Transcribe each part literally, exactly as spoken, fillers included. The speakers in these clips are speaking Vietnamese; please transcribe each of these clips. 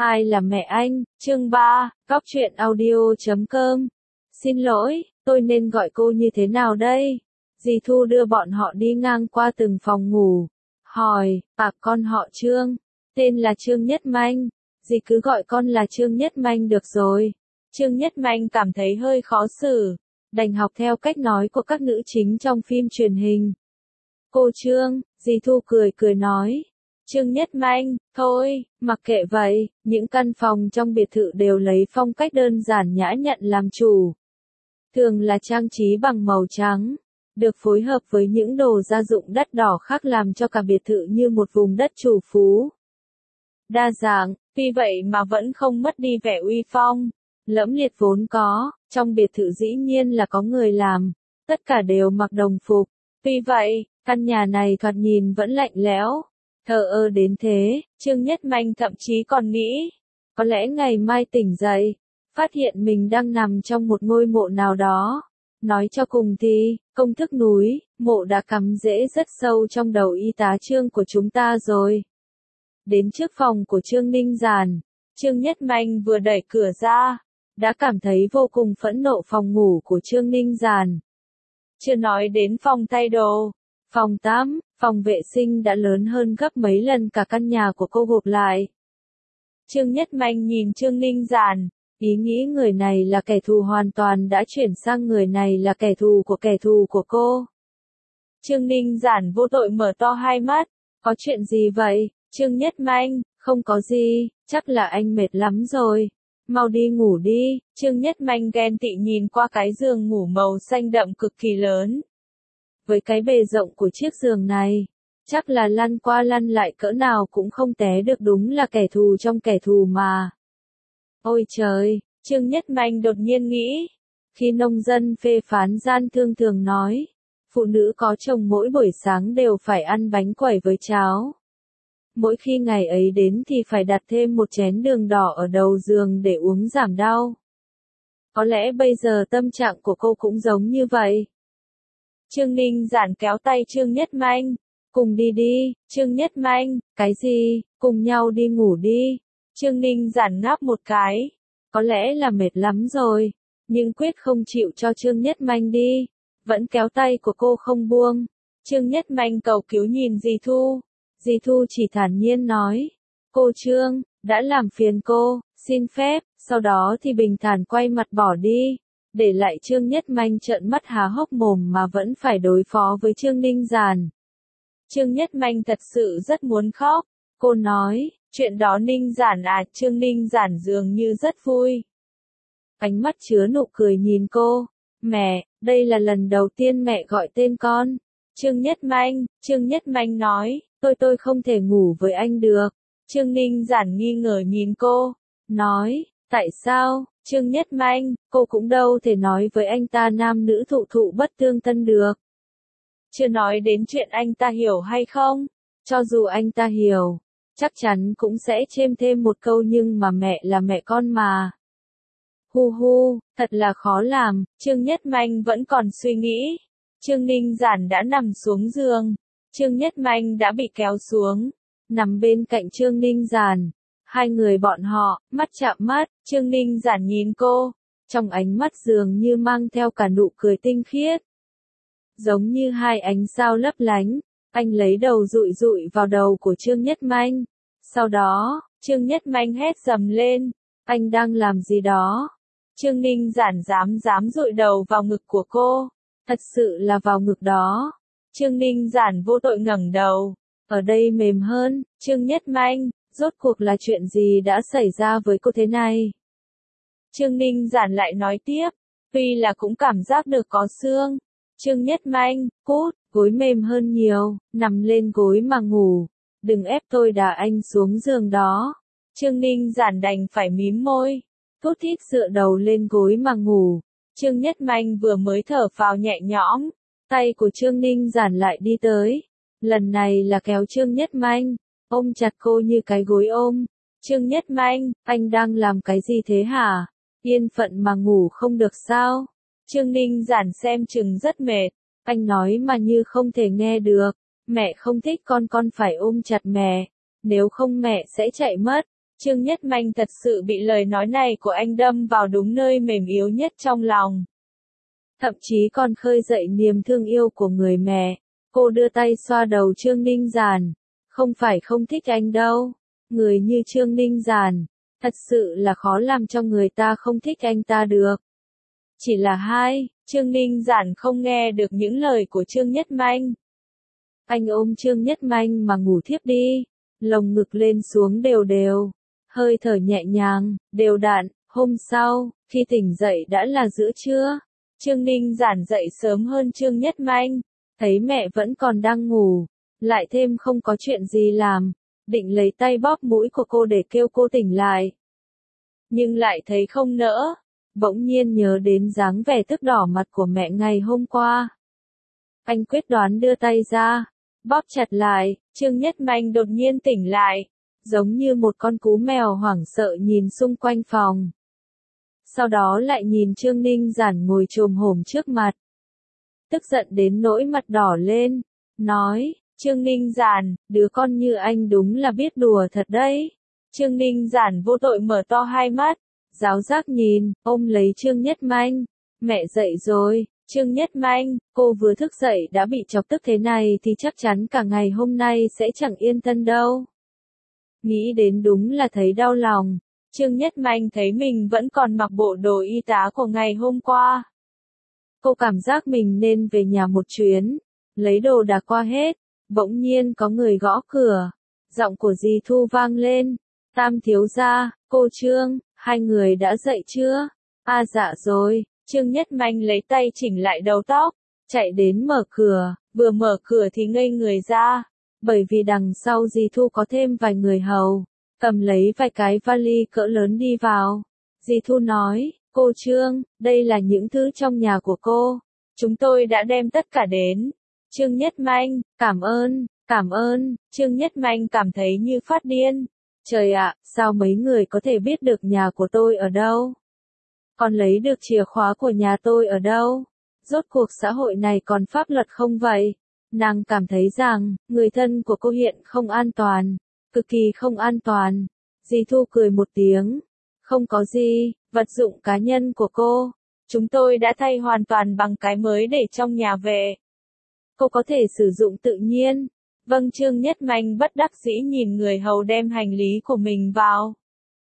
Ai là mẹ anh? Chương ba, Góc truyện audio chấm com. Xin lỗi, tôi nên gọi cô như thế nào đây? Dì Thu đưa bọn họ đi ngang qua từng phòng ngủ. Hỏi, à con họ Trương. Tên là Trương Nhất Manh. Dì cứ gọi con là Trương Nhất Manh được rồi. Trương Nhất Manh cảm thấy hơi khó xử. Đành học theo cách nói của các nữ chính trong phim truyền hình. Cô Trương, dì Thu cười cười nói. Trương Nhất Manh, thôi, mặc kệ vậy, những căn phòng trong biệt thự đều lấy phong cách đơn giản nhã nhặn làm chủ. Thường là trang trí bằng màu trắng, được phối hợp với những đồ gia dụng đắt đỏ khác làm cho cả biệt thự như một vùng đất chủ phú. Đa dạng, tuy vậy mà vẫn không mất đi vẻ uy phong, lẫm liệt vốn có, trong biệt thự dĩ nhiên là có người làm, tất cả đều mặc đồng phục. Tuy vậy, căn nhà này thoạt nhìn vẫn lạnh lẽo. Thờ ơ đến thế, Trương Nhất Manh thậm chí còn nghĩ, có lẽ ngày mai tỉnh dậy, phát hiện mình đang nằm trong một ngôi mộ nào đó. Nói cho cùng thì, công thức núi, mộ đã cắm rễ rất sâu trong đầu y tá Trương của chúng ta rồi. Đến trước phòng của Trương Ninh Giản, Trương Nhất Manh vừa đẩy cửa ra, đã cảm thấy vô cùng phẫn nộ phòng ngủ của Trương Ninh Giản. Chưa nói đến phòng thay đồ, phòng tắm, phòng vệ sinh đã lớn hơn gấp mấy lần cả căn nhà của cô gộp lại. Trương Nhất Manh nhìn Trương Ninh Giản, ý nghĩ người này là kẻ thù hoàn toàn đã chuyển sang người này là kẻ thù của kẻ thù của cô. Trương Ninh Giản vô tội mở to hai mắt, có chuyện gì vậy? Trương Nhất Manh, không có gì, chắc là anh mệt lắm rồi. Mau đi ngủ đi. Trương Nhất Manh ghen tị nhìn qua cái giường ngủ màu xanh đậm cực kỳ lớn. Với cái bề rộng của chiếc giường này, chắc là lăn qua lăn lại cỡ nào cũng không té được, đúng là kẻ thù trong kẻ thù mà. Ôi trời, Trương Nhất Manh đột nhiên nghĩ, khi nông dân phê phán gian thương thường nói, phụ nữ có chồng mỗi buổi sáng đều phải ăn bánh quẩy với cháo. Mỗi khi ngày ấy đến thì phải đặt thêm một chén đường đỏ ở đầu giường để uống giảm đau. Có lẽ bây giờ tâm trạng của cô cũng giống như vậy. Trương Ninh Giản kéo tay Trương Nhất Manh, cùng đi đi. Trương Nhất Manh, cái gì, cùng nhau đi ngủ đi. Trương Ninh Giản ngáp một cái, có lẽ là mệt lắm rồi, nhưng quyết không chịu cho Trương Nhất Manh đi, vẫn kéo tay của cô không buông. Trương Nhất Manh cầu cứu nhìn dì Thu, dì Thu chỉ thản nhiên nói, cô Trương, đã làm phiền cô, xin phép, sau đó thì bình thản quay mặt bỏ đi. Để lại Trương Nhất Manh trợn mắt há hốc mồm mà vẫn phải đối phó với Trương Ninh Giản. Trương Nhất Manh thật sự rất muốn khóc, cô nói, chuyện đó Ninh Giản à? Trương Ninh Giản dường như rất vui. Ánh mắt chứa nụ cười nhìn cô, mẹ, đây là lần đầu tiên mẹ gọi tên con. Trương Nhất Manh, Trương Nhất Manh nói, tôi tôi không thể ngủ với anh được. Trương Ninh Giản nghi ngờ nhìn cô, nói, tại sao? Trương Nhất Manh, cô cũng đâu thể nói với anh ta nam nữ thụ thụ bất tương tân được. Chưa nói đến chuyện anh ta hiểu hay không, cho dù anh ta hiểu, chắc chắn cũng sẽ chêm thêm một câu nhưng mà mẹ là mẹ con mà. Hu hu, thật là khó làm. Trương Nhất Manh vẫn còn suy nghĩ. Trương Ninh Giản đã nằm xuống giường. Trương Nhất Manh đã bị kéo xuống, nằm bên cạnh Trương Ninh Giản. Hai người bọn họ, mắt chạm mắt, Trương Ninh Giản nhìn cô, trong ánh mắt dường như mang theo cả nụ cười tinh khiết. Giống như hai ánh sao lấp lánh, anh lấy đầu dụi dụi vào đầu của Trương Nhất Manh. Sau đó, Trương Nhất Manh hét dầm lên, anh đang làm gì đó? Trương Ninh Giản dám dám dụi đầu vào ngực của cô, thật sự là vào ngực đó. Trương Ninh Giản vô tội ngẩng đầu, ở đây mềm hơn. Trương Nhất Manh, rốt cuộc là chuyện gì đã xảy ra với cô thế này? Trương Ninh Giản lại nói tiếp, tuy là cũng cảm giác được có xương. Trương Nhất Manh, cút, gối mềm hơn nhiều, nằm lên gối mà ngủ, đừng ép tôi đá anh xuống giường đó. Trương Ninh Giản đành phải mím môi, thút thít dựa đầu lên gối mà ngủ. Trương Nhất Manh vừa mới thở phào nhẹ nhõm, tay của Trương Ninh Giản lại đi tới, lần này là kéo Trương Nhất Manh, ôm chặt cô như cái gối ôm. Trương Nhất Manh, anh đang làm cái gì thế hả? Yên phận mà ngủ không được sao? Trương Ninh Giản xem chừng rất mệt, anh nói mà như không thể nghe được, mẹ không thích con con phải ôm chặt mẹ, nếu không mẹ sẽ chạy mất. Trương Nhất Manh thật sự bị lời nói này của anh đâm vào đúng nơi mềm yếu nhất trong lòng. Thậm chí còn khơi dậy niềm thương yêu của người mẹ. Cô đưa tay xoa đầu Trương Ninh Giản. Không phải không thích anh đâu. Người như Trương Ninh Giản, thật sự là khó làm cho người ta không thích anh ta được. Chỉ là hai, Trương Ninh Giản không nghe được những lời của Trương Nhất Manh. Anh ôm Trương Nhất Manh mà ngủ thiếp đi. Lồng ngực lên xuống đều đều. Hơi thở nhẹ nhàng, đều đặn. Hôm sau, khi tỉnh dậy đã là giữa trưa. Trương Ninh Giản dậy sớm hơn Trương Nhất Manh. Thấy mẹ vẫn còn đang ngủ. Lại thêm không có chuyện gì làm. Định lấy tay bóp mũi của cô để kêu cô tỉnh lại. Nhưng lại thấy không nỡ. Bỗng nhiên nhớ đến dáng vẻ tức đỏ mặt của mẹ ngày hôm qua. Anh quyết đoán đưa tay ra. Bóp chặt lại. Trương Nhất Manh đột nhiên tỉnh lại. Giống như một con cú mèo hoảng sợ nhìn xung quanh phòng. Sau đó lại nhìn Trương Ninh Giản ngồi chồm hổm trước mặt. Tức giận đến nỗi mặt đỏ lên. Nói, Trương Ninh Giản, đứa con như anh đúng là biết đùa thật đấy. Trương Ninh Giản vô tội mở to hai mắt. Giáo giác nhìn, ôm lấy Trương Nhất Manh. Mẹ dậy rồi. Trương Nhất Manh, cô vừa thức dậy đã bị chọc tức thế này thì chắc chắn cả ngày hôm nay sẽ chẳng yên thân đâu. Nghĩ đến đúng là thấy đau lòng. Trương Nhất Manh thấy mình vẫn còn mặc bộ đồ y tá của ngày hôm qua. Cô cảm giác mình nên về nhà một chuyến. Lấy đồ đạc qua hết. Bỗng nhiên có người gõ cửa. Giọng của dì Thu vang lên. Tam thiếu gia, cô Trương, hai người đã dậy chưa? À dạ rồi. Trương Nhất Manh lấy tay chỉnh lại đầu tóc. Chạy đến mở cửa. Vừa mở cửa thì ngây người ra. Bởi vì đằng sau dì Thu có thêm vài người hầu. Cầm lấy vài cái vali cỡ lớn đi vào. Dì Thu nói, cô Trương, đây là những thứ trong nhà của cô. Chúng tôi đã đem tất cả đến. Trương Nhất Manh, cảm ơn, cảm ơn. Trương Nhất Manh cảm thấy như phát điên. Trời ạ, sao mấy người có thể biết được nhà của tôi ở đâu? Còn lấy được chìa khóa của nhà tôi ở đâu? Rốt cuộc xã hội này còn pháp luật không vậy? Nàng cảm thấy rằng, người thân của cô hiện không an toàn. Cực kỳ không an toàn. Dì Thu cười một tiếng. Không có gì, vật dụng cá nhân của cô. Chúng tôi đã thay hoàn toàn bằng cái mới để trong nhà về. Cô có thể sử dụng tự nhiên. Vâng. Trương Nhất Manh bất đắc dĩ nhìn người hầu đem hành lý của mình vào.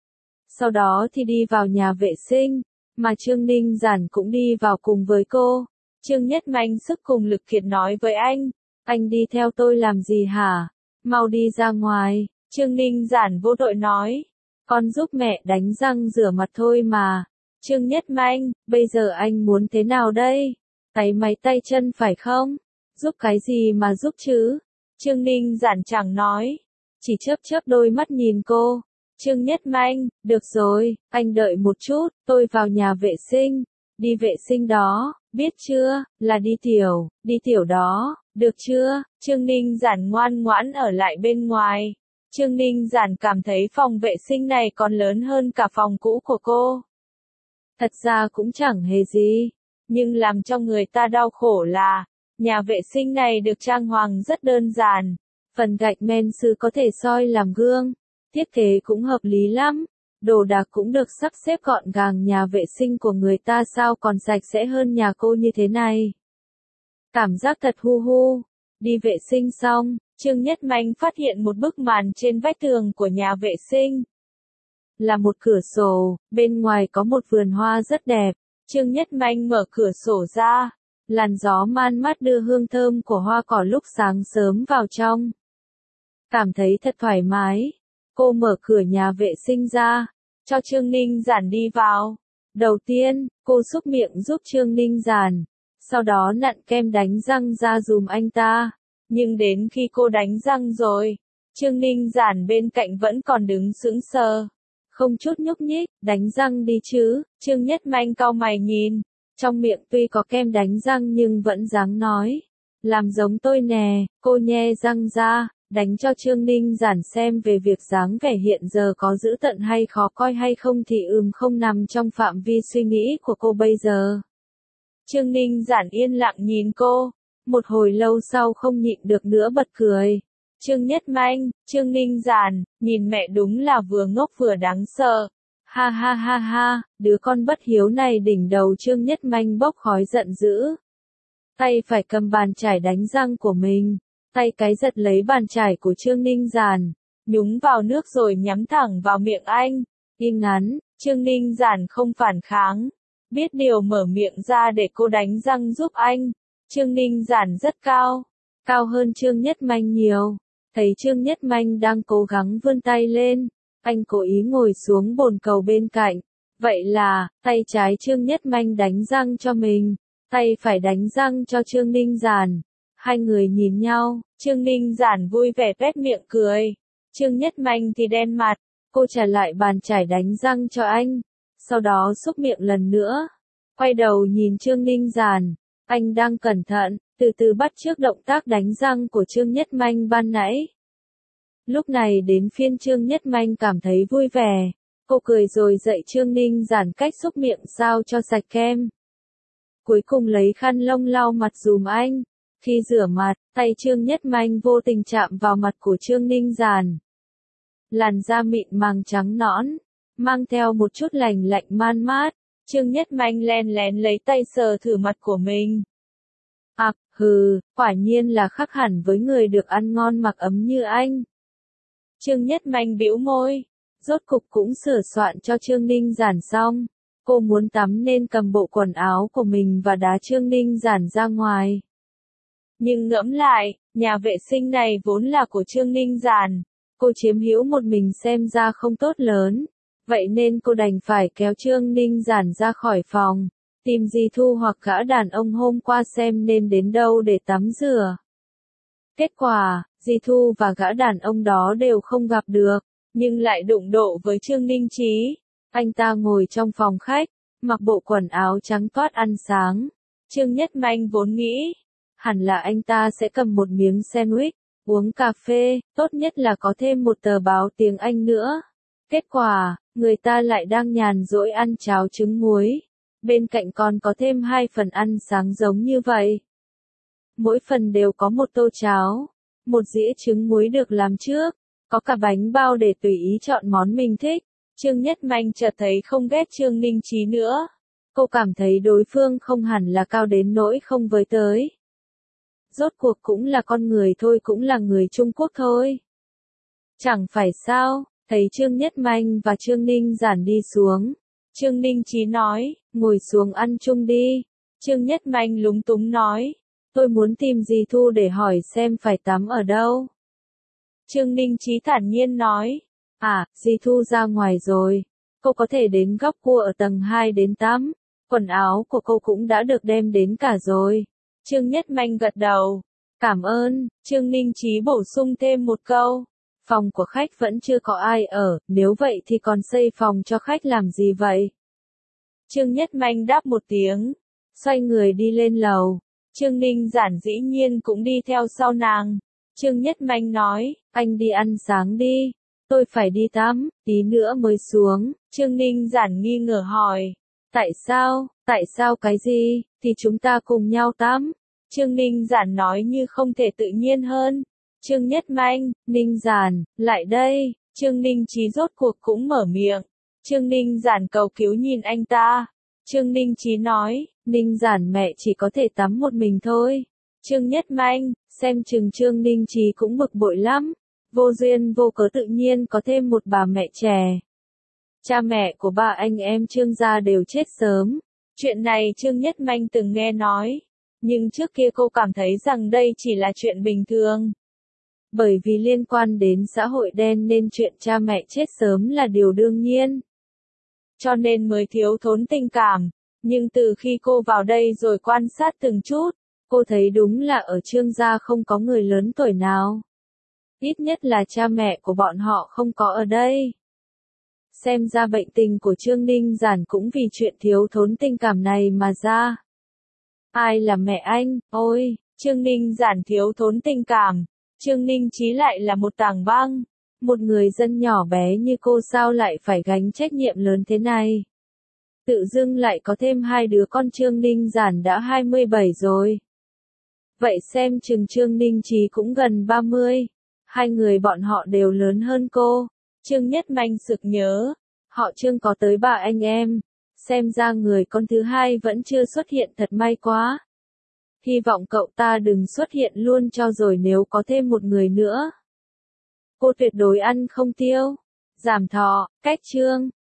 Sau đó thì đi vào nhà vệ sinh. Mà Trương Ninh Giản cũng đi vào cùng với cô. Trương Nhất Manh sức cùng lực kiệt nói với anh. Anh đi theo tôi làm gì hả? Mau đi ra ngoài. Trương Ninh Giản vô tội nói. Con giúp mẹ đánh răng rửa mặt thôi mà. Trương Nhất Manh, bây giờ anh muốn thế nào đây? Tay máy tay chân phải không? Giúp cái gì mà giúp chứ? Trương Ninh Giản chẳng nói. Chỉ chớp chớp đôi mắt nhìn cô. Trương Nhất Manh, được rồi, anh đợi một chút, tôi vào nhà vệ sinh. Đi vệ sinh đó, biết chưa, là đi tiểu, đi tiểu đó, được chưa? Trương Ninh Giản ngoan ngoãn ở lại bên ngoài. Trương Ninh Giản cảm thấy phòng vệ sinh này còn lớn hơn cả phòng cũ của cô. Thật ra cũng chẳng hề gì, nhưng làm cho người ta đau khổ là, nhà vệ sinh này được trang hoàng rất đơn giản. Phần gạch men sứ có thể soi làm gương. Thiết kế cũng hợp lý lắm. Đồ đạc cũng được sắp xếp gọn gàng. Nhà vệ sinh của người ta sao còn sạch sẽ hơn nhà cô như thế này. Cảm giác thật hu hu. Đi vệ sinh xong, Trương Nhất Manh phát hiện một bức màn trên vách tường của nhà vệ sinh. Là một cửa sổ, bên ngoài có một vườn hoa rất đẹp. Trương Nhất Manh mở cửa sổ ra. Làn gió man mát đưa hương thơm của hoa cỏ lúc sáng sớm vào trong. Cảm thấy thật thoải mái. Cô mở cửa nhà vệ sinh ra, cho Trương Ninh Giản đi vào. Đầu tiên, cô xúc miệng giúp Trương Ninh Giản, sau đó nặn kem đánh răng ra dùm anh ta. Nhưng đến khi cô đánh răng rồi, Trương Ninh Giản bên cạnh vẫn còn đứng sững sờ, không chút nhúc nhích. Đánh răng đi chứ? Trương Nhất Manh cau mày nhìn, trong miệng tuy có kem đánh răng nhưng vẫn dáng nói. Làm giống tôi nè, cô nhe răng ra. Đánh cho Trương Ninh Giản xem về việc dáng vẻ hiện giờ có dữ tợn hay khó coi hay không thì ừm không nằm trong phạm vi suy nghĩ của cô bây giờ. Trương Ninh Giản yên lặng nhìn cô, một hồi lâu sau không nhịn được nữa bật cười. Trương Nhất Manh, Trương Ninh Giản, nhìn mẹ đúng là vừa ngốc vừa đáng sợ. Ha ha ha ha, đứa con bất hiếu này đỉnh đầu Trương Nhất Manh bốc khói giận dữ. Tay phải cầm bàn chải đánh răng của mình, tay cái giật lấy bàn chải của Trương Ninh Giản, nhúng vào nước rồi nhắm thẳng vào miệng anh. Im ngắn, Trương Ninh Giản không phản kháng, biết điều mở miệng ra để cô đánh răng giúp anh. Trương Ninh Giản rất cao, cao hơn Trương Nhất Manh nhiều. Thấy Trương Nhất Manh đang cố gắng vươn tay lên, anh cố ý ngồi xuống bồn cầu bên cạnh. Vậy là, tay trái Trương Nhất Manh đánh răng cho mình, tay phải đánh răng cho Trương Ninh Giản. Hai người nhìn nhau, Trương Ninh Giản vui vẻ tuét miệng cười. Trương Nhất Manh thì đen mặt, cô trả lại bàn chải đánh răng cho anh, sau đó xúc miệng lần nữa. Quay đầu nhìn Trương Ninh Giản, anh đang cẩn thận, từ từ bắt chước động tác đánh răng của Trương Nhất Manh ban nãy. Lúc này đến phiên Trương Nhất Manh cảm thấy vui vẻ, cô cười rồi dạy Trương Ninh Giản cách xúc miệng sao cho sạch kem. Cuối cùng lấy khăn lông lau mặt dùm anh. Khi rửa mặt, tay Trương Nhất Manh vô tình chạm vào mặt của Trương Ninh Giản. Làn da mịn màng trắng nõn, mang theo một chút lành lạnh man mát. Trương Nhất Manh len lén lấy tay sờ thử mặt của mình. Ặc, à, hừ, quả nhiên là khác hẳn với người được ăn ngon mặc ấm như anh. Trương Nhất Manh bĩu môi, rốt cục cũng sửa soạn cho Trương Ninh Giản xong. Cô muốn tắm nên cầm bộ quần áo của mình và đá Trương Ninh Giản ra ngoài. Nhưng ngẫm lại, nhà vệ sinh này vốn là của Trương Ninh Giản. Cô chiếm hữu một mình xem ra không tốt lớn. Vậy nên cô đành phải kéo Trương Ninh Giản ra khỏi phòng, tìm dì Thu hoặc gã đàn ông hôm qua xem nên đến đâu để tắm rửa. Kết quả, dì Thu và gã đàn ông đó đều không gặp được, nhưng lại đụng độ với Trương Ninh Chí. Anh ta ngồi trong phòng khách, mặc bộ quần áo trắng toát ăn sáng. Trương Nhất Manh vốn nghĩ, hẳn là anh ta sẽ cầm một miếng sandwich, uống cà phê, tốt nhất là có thêm một tờ báo tiếng Anh nữa. Kết quả, người ta lại đang nhàn rỗi ăn cháo trứng muối. Bên cạnh còn có thêm hai phần ăn sáng giống như vậy. Mỗi phần đều có một tô cháo, một dĩa trứng muối được làm trước, có cả bánh bao để tùy ý chọn món mình thích. Trương Nhất Manh chợt thấy không ghét Trương Ninh Chí nữa. Cô cảm thấy đối phương không hẳn là cao đến nỗi không với tới. Rốt cuộc cũng là con người thôi, cũng là người Trung Quốc thôi. Chẳng phải sao, thấy Trương Nhất Manh và Trương Ninh Giản đi xuống. Trương Ninh Chí nói, ngồi xuống ăn chung đi. Trương Nhất Manh lúng túng nói, tôi muốn tìm dì Thu để hỏi xem phải tắm ở đâu. Trương Ninh Chí thản nhiên nói, à, dì Thu ra ngoài rồi. Cô có thể đến góc cua ở tầng hai đến tắm. Quần áo của cô cũng đã được đem đến cả rồi. Trương Nhất Manh gật đầu. Cảm ơn. Trương Ninh Chí bổ sung thêm một câu. Phòng của khách vẫn chưa có ai ở, nếu vậy thì còn xây phòng cho khách làm gì vậy? Trương Nhất Manh đáp một tiếng, xoay người đi lên lầu. Trương Ninh Giản dĩ nhiên cũng đi theo sau nàng. Trương Nhất Manh nói, anh đi ăn sáng đi, tôi phải đi tắm, tí nữa mới xuống. Trương Ninh Giản nghi ngờ hỏi, tại sao, tại sao cái gì, thì chúng ta cùng nhau tắm. Trương Ninh Giản nói như không thể tự nhiên hơn. Trương Nhất Manh, Ninh Giản, lại đây. Trương Ninh Chí rốt cuộc cũng mở miệng. Trương Ninh Giản cầu cứu nhìn anh ta. Trương Ninh Chí nói, Ninh Giản mẹ chỉ có thể tắm một mình thôi. Trương Nhất Manh, xem chừng Trương Ninh Chí cũng bực bội lắm. Vô duyên vô cớ tự nhiên có thêm một bà mẹ trẻ. Cha mẹ của ba anh em Trương gia đều chết sớm. Chuyện này Trương Nhất Manh từng nghe nói. Nhưng trước kia cô cảm thấy rằng đây chỉ là chuyện bình thường. Bởi vì liên quan đến xã hội đen nên chuyện cha mẹ chết sớm là điều đương nhiên. Cho nên mới thiếu thốn tình cảm. Nhưng từ khi cô vào đây rồi quan sát từng chút, cô thấy đúng là ở Trương gia không có người lớn tuổi nào. Ít nhất là cha mẹ của bọn họ không có ở đây. Xem ra bệnh tình của Trương Ninh Giản cũng vì chuyện thiếu thốn tình cảm này mà ra. Ai là mẹ anh? Ôi, Trương Ninh Giản thiếu thốn tình cảm. Trương Ninh Chí lại là một tảng băng. Một người dân nhỏ bé như cô sao lại phải gánh trách nhiệm lớn thế này? Tự dưng lại có thêm hai đứa con. Trương Ninh Giản đã hai mươi bảy rồi. Vậy xem chừng Trương Ninh Chí cũng gần ba mươi. Hai người bọn họ đều lớn hơn cô. Trương Nhất Manh sực nhớ, họ Trương có tới ba anh em, xem ra người con thứ hai vẫn chưa xuất hiện, thật may quá. Hy vọng cậu ta đừng xuất hiện luôn cho rồi nếu có thêm một người nữa. Cô tuyệt đối ăn không tiêu. Giảm thọ, cách Trương.